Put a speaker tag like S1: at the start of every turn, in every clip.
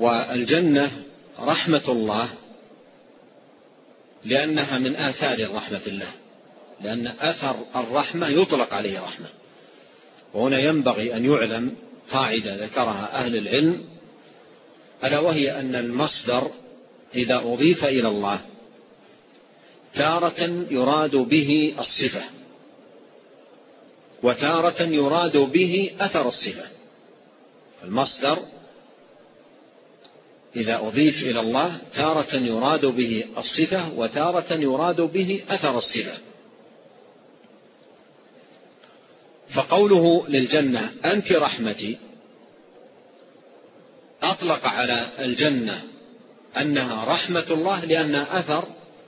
S1: والجنة رحمة الله لأنها من آثار رحمة الله، لأن أثر الرحمة يطلق عليه رحمة. وهنا ينبغي أن يعلم قاعدة ذكرها أهل العلم، ألا وهي أن المصدر إذا أضيف إلى الله تارة يراد به الصفة، وتارة يراد به أثر الصفة. المصدر إذا أضيف إلى الله تارة يراد به الصفة، وتارة يراد به أثر الصفة. فقوله للجنة أنت رحمتي أطلق على الجنة أنها رحمة الله لأنها أثر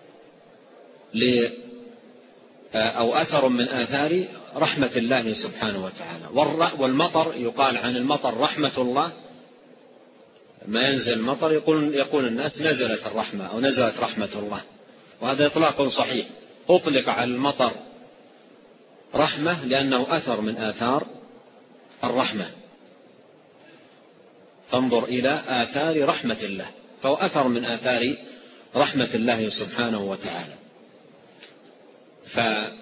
S1: أو أثر من آثار رحمة الله سبحانه وتعالى. والمطر يقال عن المطر رحمة الله، ما ينزل المطر يقول الناس نزلت الرحمة أو نزلت رحمة الله، وهذا إطلاق صحيح. أطلق على المطر رحمة لأنه أثر من آثار الرحمة. فانظر إلى آثار رحمة الله، فهو أثر من آثار رحمة الله سبحانه وتعالى. فأهل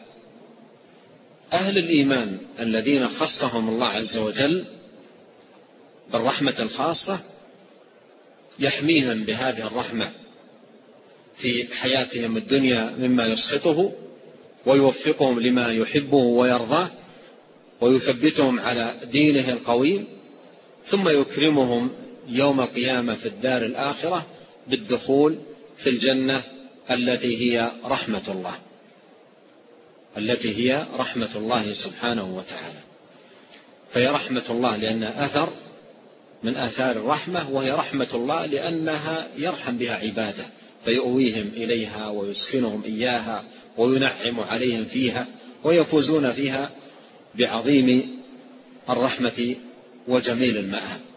S1: الإيمان الذين خصهم الله عز وجل بالرحمة الخاصة يحميهم بهذه الرحمة في حياتهم الدنيا مما يسخطه، ويوفقهم لما يحبه ويرضاه، ويثبتهم على دينه القويم، ثم يكرمهم يوم القيامة في الدار الآخرة بالدخول في الجنة التي هي رحمة الله، التي هي رحمة الله سبحانه وتعالى. فهي رحمة الله لأنها أثر من آثار الرحمة، وهي رحمة الله لأنها يرحم بها عباده، فيؤويهم إليها ويسكنهم إياها وينعم عليهم فيها، ويفوزون فيها بعظيم الرحمة وجميل المآب.